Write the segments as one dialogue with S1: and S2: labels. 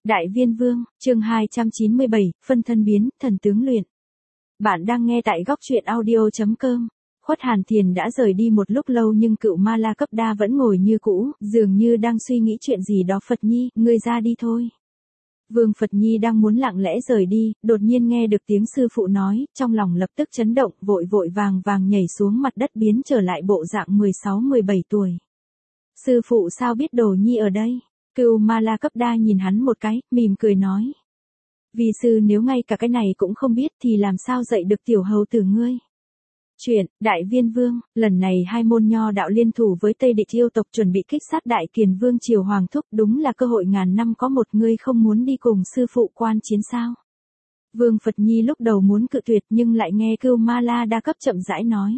S1: Đại Viên Vương, chương 297, phân thân biến, thần tướng luyện. Bạn đang nghe tại góc truyện audio.com. Khuất Hàn Thiền đã rời đi một lúc lâu nhưng cựu Ma La Cấp Đa vẫn ngồi như cũ, dường như đang suy nghĩ chuyện gì đó. Phật Nhi, ngươi ra đi thôi. Vương Phật Nhi đang muốn lặng lẽ rời đi, đột nhiên nghe được tiếng sư phụ nói, trong lòng lập tức chấn động, vội vàng nhảy xuống mặt đất biến trở lại bộ dạng 16-17 tuổi. Sư phụ sao biết Đồ Nhi ở đây? Cửu Ma La Cấp Đa nhìn hắn một cái, mỉm cười nói. Vi sư nếu ngay cả cái này cũng không biết thì làm sao dạy được tiểu hầu tử ngươi. Chuyện, Đại Viên Vương, lần này hai môn nho đạo liên thủ với Tây Địch yêu tộc chuẩn bị kích sát Đại Kiền Vương triều Hoàng Thúc, đúng là cơ hội ngàn năm có một. Ngươi không muốn đi cùng sư phụ quan chiến sao? Vương Phật Nhi lúc đầu muốn cự tuyệt nhưng lại nghe Cửu Ma La Đa Cấp chậm rãi nói.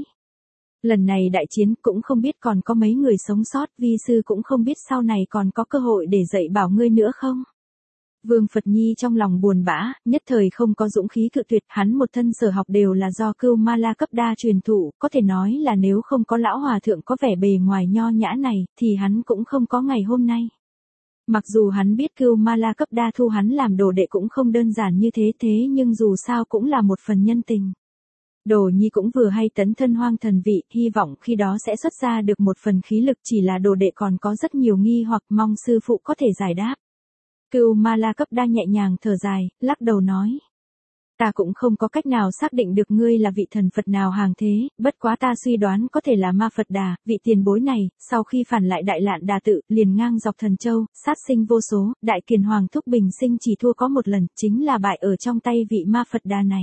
S1: Lần này đại chiến cũng không biết còn có mấy người sống sót, vi sư cũng không biết sau này còn có cơ hội để dạy bảo ngươi nữa không. Vương Phật Nhi trong lòng buồn bã, nhất thời không có dũng khí cự tuyệt, hắn một thân sở học đều là do Cửu Ma La Cấp Đa truyền thụ, có thể nói là nếu không có lão hòa thượng có vẻ bề ngoài nho nhã này, thì hắn cũng không có ngày hôm nay. Mặc dù hắn biết Cửu Ma La Cấp Đa thu hắn làm đồ đệ cũng không đơn giản như thế nhưng dù sao cũng là một phần nhân tình. Đồ Nhi cũng vừa hay tấn thân hoang thần vị, hy vọng khi đó sẽ xuất ra được một phần khí lực, chỉ là đồ đệ còn có rất nhiều nghi hoặc mong sư phụ có thể giải đáp. Cửu Ma La Cấp Đa nhẹ nhàng thở dài, lắc đầu nói. Ta cũng không có cách nào xác định được ngươi là vị thần Phật nào hàng thế, bất quá ta suy đoán có thể là Ma Phật Đà, vị tiền bối này, sau khi phản lại Đại Lạn Đà Tự, liền ngang dọc Thần Châu, sát sinh vô số, Đại Kiền Hoàng Thúc bình sinh chỉ thua có một lần, chính là bại ở trong tay vị Ma Phật Đà này.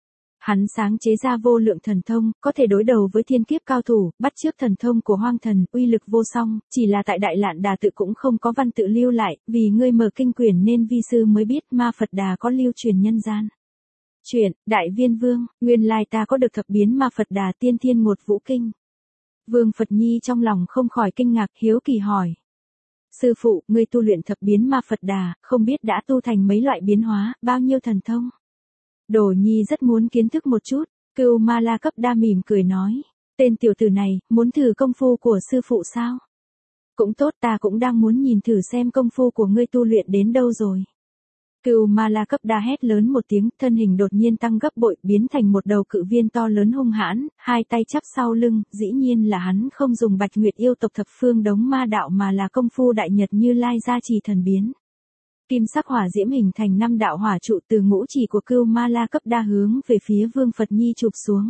S1: Hắn sáng chế ra vô lượng thần thông, có thể đối đầu với thiên kiếp cao thủ, bắt chước thần thông của hoang thần, uy lực vô song, chỉ là tại Đại Lạn Đà Tự cũng không có văn tự lưu lại, vì ngươi mở kinh quyển nên vi sư mới biết Ma Phật Đà có lưu truyền nhân gian. Chuyện, Đại Viên Vương, nguyên lai ta có được thập biến Ma Phật Đà tiên thiên ngột vũ kinh. Vương Phật Nhi trong lòng không khỏi kinh ngạc, hiếu kỳ hỏi. Sư phụ, ngươi tu luyện thập biến Ma Phật Đà, không biết đã tu thành mấy loại biến hóa, bao nhiêu thần thông? Đồ Nhi rất muốn kiến thức một chút, Cửu Ma La Cấp Đa mỉm cười nói. Tên tiểu tử này, muốn thử công phu của sư phụ sao? Cũng tốt, ta cũng đang muốn nhìn thử xem công phu của ngươi tu luyện đến đâu rồi. Cửu Ma La Cấp Đa hét lớn một tiếng, thân hình đột nhiên tăng gấp bội, biến thành một đầu cự viên to lớn hung hãn, hai tay chắp sau lưng, dĩ nhiên là hắn không dùng Bạch Nguyệt yêu tộc thập phương đống ma đạo mà là công phu Đại Nhật Như Lai gia trì thần biến. Kim sắc hỏa diễm hình thành 5 đạo hỏa trụ từ ngũ chỉ của Cửu Ma La Cấp Đa hướng về phía Vương Phật Nhi chụp xuống.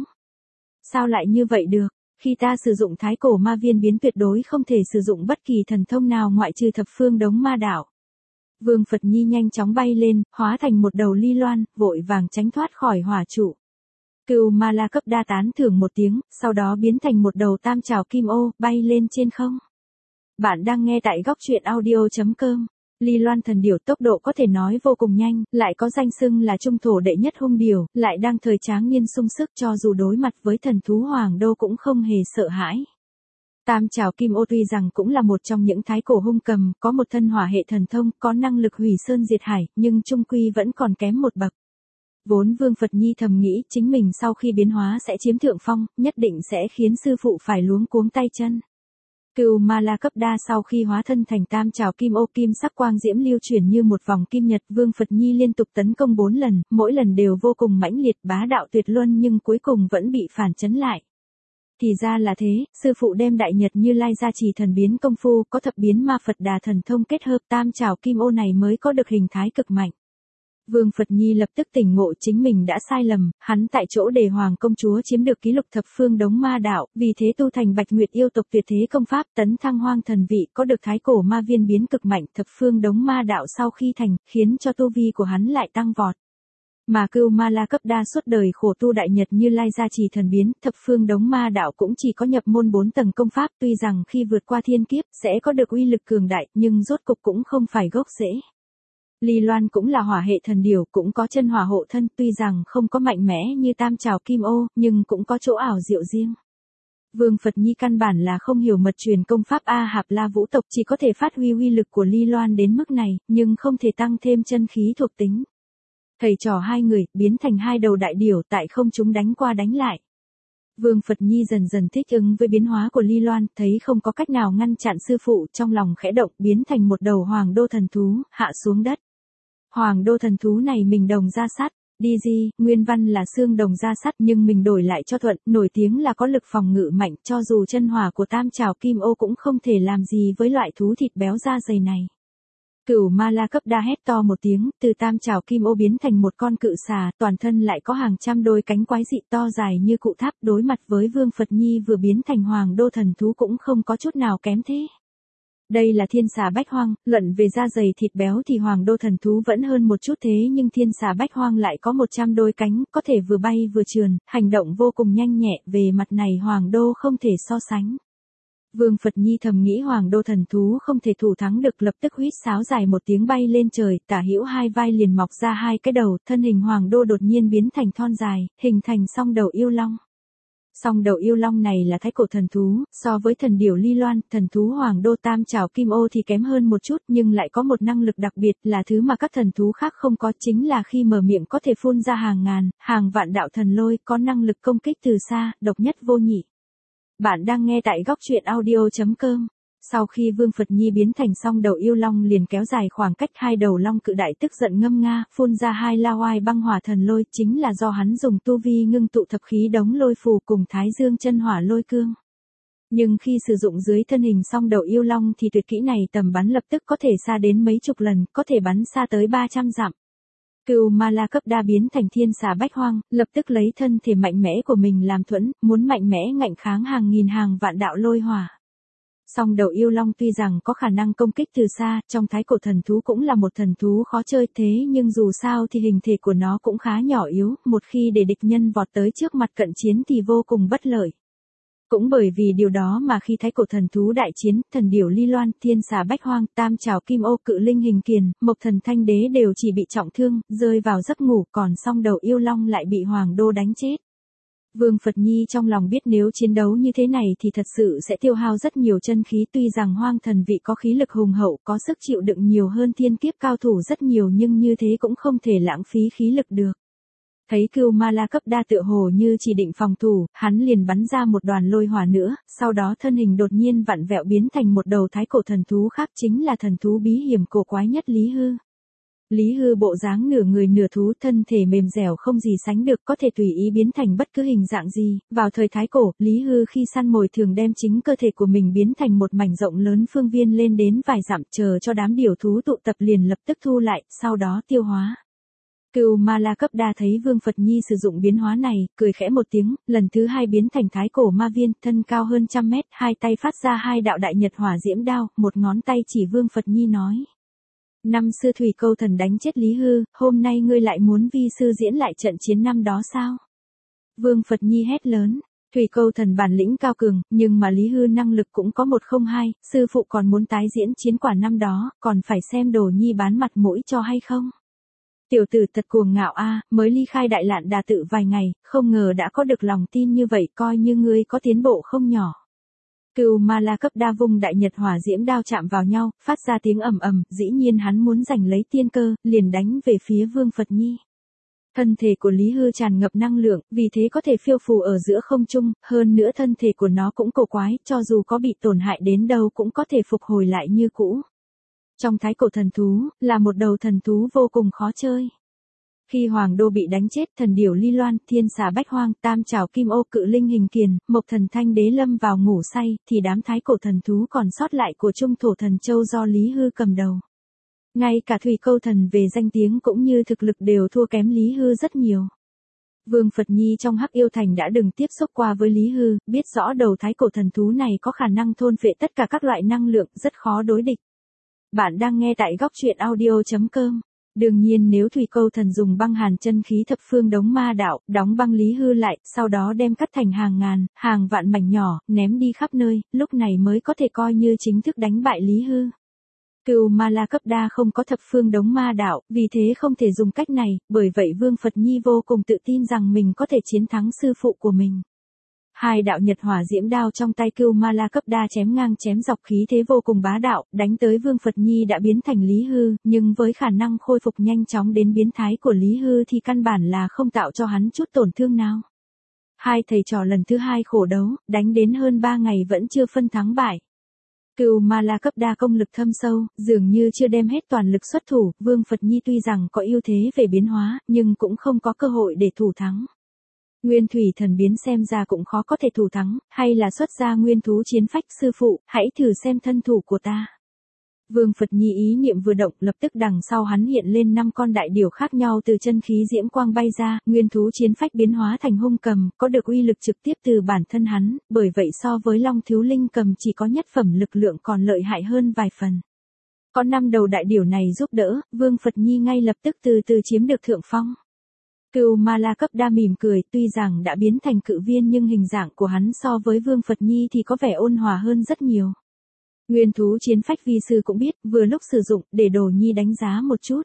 S1: Sao lại như vậy được? Khi ta sử dụng Thái Cổ Ma Viên biến tuyệt đối không thể sử dụng bất kỳ thần thông nào ngoại trừ thập phương đống ma đạo. Vương Phật Nhi nhanh chóng bay lên, hóa thành một đầu ly loan, vội vàng tránh thoát khỏi hỏa trụ. Cửu Ma La Cấp Đa tán thưởng một tiếng, sau đó biến thành một đầu tam trảo kim ô, bay lên trên không. Bạn đang nghe tại góc truyện audio.com. Ly Loan thần điểu tốc độ có thể nói vô cùng nhanh, lại có danh xưng là trung thổ đệ nhất hung điểu, lại đang thời tráng niên sung sức, cho dù đối mặt với thần thú Hoàng Đô cũng không hề sợ hãi. Tam trảo kim ô tuy rằng cũng là một trong những thái cổ hung cầm, có một thân hỏa hệ thần thông, có năng lực hủy sơn diệt hải, nhưng chung quy vẫn còn kém một bậc. Vốn Vương Phật Nhi thầm nghĩ chính mình sau khi biến hóa sẽ chiếm thượng phong, nhất định sẽ khiến sư phụ phải luống cuống tay chân. Cửu Ma La Cấp Đa sau khi hóa thân thành tam trảo kim ô, kim sắc quang diễm lưu chuyển như một vòng kim nhật, Vương Phật Nhi liên tục tấn công 4 lần, mỗi lần đều vô cùng mãnh liệt, bá đạo tuyệt luân nhưng cuối cùng vẫn bị phản chấn lại. Thì ra là thế, sư phụ đem Đại Nhật Như Lai gia trì thần biến công phu, có thập biến Ma Phật Đà thần thông kết hợp, tam trảo kim ô này mới có được hình thái cực mạnh. Vương Phật Nhi lập tức tỉnh ngộ chính mình đã sai lầm, hắn tại chỗ để Hoàng công chúa chiếm được ký lục thập phương đống ma đạo, vì thế tu thành Bạch Nguyệt yêu tộc tuyệt thế công pháp, tấn thăng hoang thần vị, có được Thái Cổ Ma Viên biến cực mạnh, thập phương đống ma đạo sau khi thành, khiến cho tu vi của hắn lại tăng vọt. Mà Cửu Ma La Cấp Đa suốt đời khổ tu Đại Nhật Như Lai gia trì thần biến, thập phương đống ma đạo cũng chỉ có nhập môn 4 tầng công pháp, tuy rằng khi vượt qua thiên kiếp sẽ có được uy lực cường đại, nhưng rốt cục cũng không phải gốc rễ. Ly Loan cũng là hỏa hệ thần điểu, cũng có chân hỏa hộ thân, tuy rằng không có mạnh mẽ như tam trảo kim ô, nhưng cũng có chỗ ảo diệu riêng. Vương Phật Nhi căn bản là không hiểu mật truyền công pháp A Hạp La Vũ tộc, chỉ có thể phát huy uy lực của Ly Loan đến mức này, nhưng không thể tăng thêm chân khí thuộc tính. Thầy trò hai người biến thành hai đầu đại điểu tại không trung đánh qua đánh lại. Vương Phật Nhi dần dần thích ứng với biến hóa của Ly Loan, thấy không có cách nào ngăn chặn sư phụ, trong lòng khẽ động, biến thành một đầu Hoàng Đô thần thú, hạ xuống đất. Hoàng đô thần thú này mình đồng ra sắt. DG, nguyên văn là xương đồng da sắt nhưng mình đổi lại cho thuận, nổi tiếng là có lực phòng ngự mạnh, cho dù chân hỏa của tam trảo kim ô cũng không thể làm gì với loại thú thịt béo da dày này. Cửu ma la cấp đa hét to một tiếng, từ tam trảo kim ô biến thành một con cự xà, toàn thân lại có hàng trăm đôi cánh quái dị to dài như cụ tháp, đối mặt với Vương Phật Nhi vừa biến thành hoàng đô thần thú cũng không có chút nào kém thế. Đây là thiên xà bách hoang, luận về da dày thịt béo thì hoàng đô thần thú vẫn hơn một chút thế nhưng thiên xà bách hoang lại có 100 đôi cánh, có thể vừa bay vừa trườn, hành động vô cùng nhanh nhẹ, về mặt này hoàng đô không thể so sánh. Vương Phật Nhi thầm nghĩ hoàng đô thần thú không thể thủ thắng được, lập tức huýt sáo dài một tiếng bay lên trời, tả hữu hai vai liền mọc ra hai cái đầu, thân hình hoàng đô đột nhiên biến thành thon dài, hình thành song đầu yêu long. Song đầu yêu long này là thái cổ thần thú, so với thần điểu ly loan, thần thú hoàng đô tam trảo kim ô thì kém hơn một chút nhưng lại có một năng lực đặc biệt là thứ mà các thần thú khác không có, chính là khi mở miệng có thể phun ra hàng ngàn, hàng vạn đạo thần lôi, có năng lực công kích từ xa, độc nhất vô nhị. Bạn đang nghe tại góc truyện audio.com. Sau khi Vương Phật Nhi biến thành song đầu yêu long liền kéo dài khoảng cách hai đầu long cự đại tức giận ngâm nga, phun ra hai la oai băng hỏa thần lôi, chính là do hắn dùng tu vi ngưng tụ thập khí đống lôi phù cùng Thái Dương chân hỏa lôi cương. Nhưng khi sử dụng dưới thân hình song đầu yêu long thì tuyệt kỹ này tầm bắn lập tức có thể xa đến mấy chục lần, có thể bắn xa tới 300 dặm. Cửu ma la cấp đa biến thành thiên xà bách hoang, lập tức lấy thân thể mạnh mẽ của mình làm thuẫn, muốn mạnh mẽ ngạnh kháng hàng nghìn hàng vạn đạo lôi hỏa. Song đầu yêu long tuy rằng có khả năng công kích từ xa, trong thái cổ thần thú cũng là một thần thú khó chơi thế nhưng dù sao thì hình thể của nó cũng khá nhỏ yếu, một khi để địch nhân vọt tới trước mặt cận chiến thì vô cùng bất lợi. Cũng bởi vì điều đó mà khi thái cổ thần thú đại chiến, thần điểu ly loan, thiên xà bách hoang, tam trảo kim ô, cự linh hình kiền, mộc thần thanh đế đều chỉ bị trọng thương, rơi vào giấc ngủ, còn song đầu yêu long lại bị hoàng đô đánh chết. Vương Phật Nhi trong lòng biết nếu chiến đấu như thế này thì thật sự sẽ tiêu hao rất nhiều chân khí, tuy rằng hoang thần vị có khí lực hùng hậu, có sức chịu đựng nhiều hơn thiên kiếp cao thủ rất nhiều nhưng như thế cũng không thể lãng phí khí lực được. Thấy Cửu ma la cấp đa tựa hồ như chỉ định phòng thủ, hắn liền bắn ra một đoàn lôi hỏa nữa, sau đó thân hình đột nhiên vặn vẹo biến thành một đầu thái cổ thần thú khác, chính là thần thú bí hiểm cổ quái nhất Lý Hư. Lý Hư bộ dáng nửa người nửa thú, thân thể mềm dẻo không gì sánh được, có thể tùy ý biến thành bất cứ hình dạng gì. Vào thời thái cổ, Lý Hư khi săn mồi thường đem chính cơ thể của mình biến thành một mảnh rộng lớn phương viên lên đến vài dặm, chờ cho đám điểu thú tụ tập liền lập tức thu lại, sau đó tiêu hóa. Cửu ma la cấp đa thấy Vương Phật Nhi sử dụng biến hóa này, cười khẽ một tiếng, lần thứ hai biến thành thái cổ ma viên, thân cao hơn 100 mét, hai tay phát ra hai đạo đại nhật hỏa diễm đao, một ngón tay chỉ Vương Phật Nhi nói. Năm xưa Thủy Câu Thần đánh chết Lý Hư, hôm nay ngươi lại muốn vi sư diễn lại trận chiến năm đó sao? Vương Phật Nhi hét lớn. Thủy Câu Thần bản lĩnh cao cường, nhưng mà Lý Hư năng lực cũng có 102, sư phụ còn muốn tái diễn chiến quả năm đó, còn phải xem Đồ Nhi bán mặt mũi cho hay không? Tiểu tử thật cuồng ngạo a, mới ly khai Đại Lạn Đà tự vài ngày, không ngờ đã có được lòng tin như vậy, coi như ngươi có tiến bộ không nhỏ. Cửu ma la cấp đa vung đại nhật hỏa diễm đao chạm vào nhau, phát ra tiếng ầm ầm, dĩ nhiên hắn muốn giành lấy tiên cơ, liền đánh về phía Vương Phật Nhi. Thân thể của Lý Hư tràn ngập năng lượng, vì thế có thể phiêu phù ở giữa không trung, hơn nữa thân thể của nó cũng cổ quái, cho dù có bị tổn hại đến đâu cũng có thể phục hồi lại như cũ. Trong thái cổ thần thú, là một đầu thần thú vô cùng khó chơi. Khi hoàng đô bị đánh chết, thần điểu ly loan, thiên xà bách hoang, tam trảo kim ô, cự linh hình kiền, mộc thần thanh đế lâm vào ngủ say, thì đám thái cổ thần thú còn sót lại của trung thổ thần châu do Lý Hư cầm đầu. Ngay cả Thủy Câu Thần về danh tiếng cũng như thực lực đều thua kém Lý Hư rất nhiều. Vương Phật Nhi trong Hắc Yêu Thành đã từng tiếp xúc qua với Lý Hư, biết rõ đầu thái cổ thần thú này có khả năng thôn phệ tất cả các loại năng lượng, rất khó đối địch. Bạn đang nghe tại góc truyện audio.com. Đương nhiên nếu Thủy Câu Thần dùng băng hàn chân khí thập phương đống ma đạo, đóng băng Lý Hư lại, sau đó đem cắt thành hàng ngàn, hàng vạn mảnh nhỏ, ném đi khắp nơi, lúc này mới có thể coi như chính thức đánh bại Lý Hư. Cửu ma la cấp đa không có thập phương đống ma đạo, vì thế không thể dùng cách này, bởi vậy Vương Phật Nhi vô cùng tự tin rằng mình có thể chiến thắng sư phụ của mình. Hai đạo nhật hỏa diễm đao trong tay Cửu ma la cấp đa chém ngang chém dọc, khí thế vô cùng bá đạo, đánh tới Vương Phật Nhi đã biến thành Lý Hư, nhưng với khả năng khôi phục nhanh chóng đến biến thái của Lý Hư thì căn bản là không tạo cho hắn chút tổn thương nào. Hai thầy trò lần thứ hai khổ đấu, đánh đến hơn 3 ngày vẫn chưa phân thắng bại. Cửu Ma La cấp đa công lực thâm sâu, dường như chưa đem hết toàn lực xuất thủ, Vương Phật Nhi tuy rằng có ưu thế về biến hóa, nhưng cũng không có cơ hội để thủ thắng. Nguyên thủy thần biến xem ra cũng khó có thể thủ thắng, hay là xuất ra nguyên thú chiến phách, sư phụ, hãy thử xem thân thủ của ta. Vương Phật Nhi ý niệm vừa động, lập tức đằng sau hắn hiện lên 5 con đại điểu khác nhau từ chân khí diễm quang bay ra, nguyên thú chiến phách biến hóa thành hung cầm, có được uy lực trực tiếp từ bản thân hắn, bởi vậy so với Long Thiếu Linh cầm chỉ có nhất phẩm lực lượng còn lợi hại hơn vài phần. Có 5 đầu đại điểu này giúp đỡ, Vương Phật Nhi ngay lập tức từ từ chiếm được thượng phong. Cửu Ma La cấp đa mỉm cười, tuy rằng đã biến thành cự viên nhưng hình dạng của hắn so với Vương Phật Nhi thì có vẻ ôn hòa hơn rất nhiều. Nguyên thú chiến phách vi sư cũng biết, vừa lúc sử dụng, để Đồ Nhi đánh giá một chút.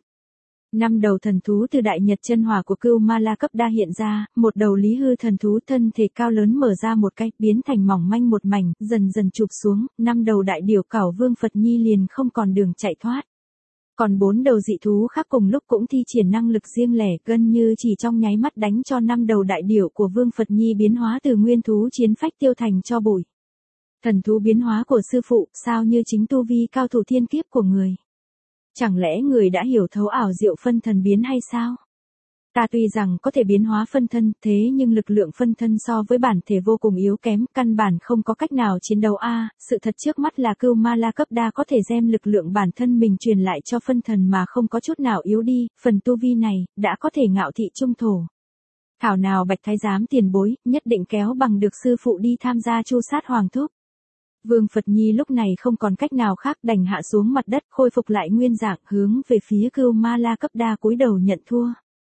S1: 5 đầu thần thú từ đại nhật chân hỏa của Cửu Ma La cấp đa hiện ra, một đầu lý hư thần thú thân thể cao lớn mở ra một cái, biến thành mỏng manh một mảnh, dần dần chụp xuống, 5 đầu đại điểu cẩu Vương Phật Nhi liền không còn đường chạy thoát. Còn 4 đầu dị thú khác cùng lúc cũng thi triển năng lực riêng lẻ, gần như chỉ trong nháy mắt đánh cho 5 đầu đại điểu của Vương Phật Nhi biến hóa từ nguyên thú chiến phách tiêu thành tro bụi. Thần thú biến hóa của sư phụ, sao như chính tu vi cao thủ thiên kiếp của người? Chẳng lẽ người đã hiểu thấu ảo diệu phân thần biến hay sao? Ta tuy rằng có thể biến hóa phân thân, thế nhưng lực lượng phân thân so với bản thể vô cùng yếu kém, căn bản không có cách nào chiến đấu sự thật trước mắt là Cửu Ma La cấp đa có thể đem lực lượng bản thân mình truyền lại cho phân thần mà không có chút nào yếu đi, phần tu vi này, đã có thể ngạo thị trung thổ. Thảo nào Bạch Thái giám tiền bối, nhất định kéo bằng được sư phụ đi tham gia chu sát hoàng thúc. Vương Phật Nhi lúc này không còn cách nào khác đành hạ xuống mặt đất khôi phục lại nguyên dạng hướng về phía Cửu Ma La cấp đa cúi đầu nhận thua.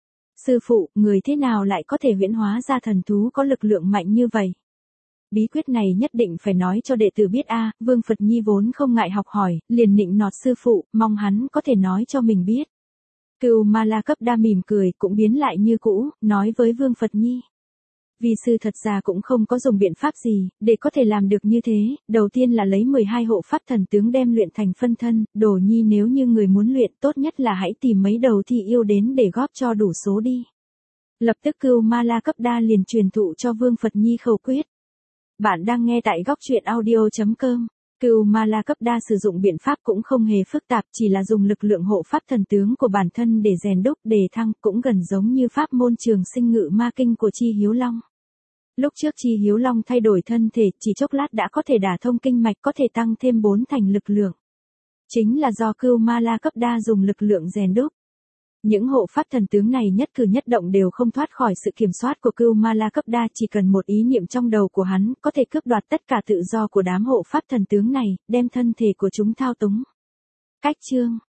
S1: Sư phụ, người thế nào lại có thể huyễn hóa ra thần thú có lực lượng mạnh như vậy? Bí quyết này nhất định phải nói cho đệ tử biết Vương Phật Nhi vốn không ngại học hỏi, liền nịnh nọt sư phụ, mong hắn có thể nói cho mình biết. Cửu Ma La cấp đa mỉm cười cũng biến lại như cũ, nói với Vương Phật Nhi. Vi sư thật ra cũng không có dùng biện pháp gì, để có thể làm được như thế, đầu tiên là lấy 12 hộ pháp thần tướng đem luyện thành phân thân, Đồ Nhi nếu như người muốn luyện tốt nhất là hãy tìm mấy đầu thi yêu đến để góp cho đủ số đi. Lập tức Cửu Ma La cấp đa liền truyền thụ cho Vương Phật Nhi khẩu quyết. Bạn đang nghe tại góc truyện audio.com. Cửu Ma La cấp đa sử dụng biện pháp cũng không hề phức tạp, chỉ là dùng lực lượng hộ pháp thần tướng của bản thân để rèn đúc, đề thăng, cũng gần giống như pháp môn trường sinh ngự ma kinh của Chi Hiếu Long. Lúc trước Chi Hiếu Long thay đổi thân thể, chỉ chốc lát đã có thể đả thông kinh mạch, có thể tăng thêm 4 thành lực lượng. Chính là do Cửu Ma La cấp đa dùng lực lượng rèn đúc. Những hộ pháp thần tướng này nhất cử nhất động đều không thoát khỏi sự kiểm soát của Cửu Ma La cấp đa, chỉ cần một ý niệm trong đầu của hắn, có thể cướp đoạt tất cả tự do của đám hộ pháp thần tướng này, đem thân thể của chúng thao túng. Cách chương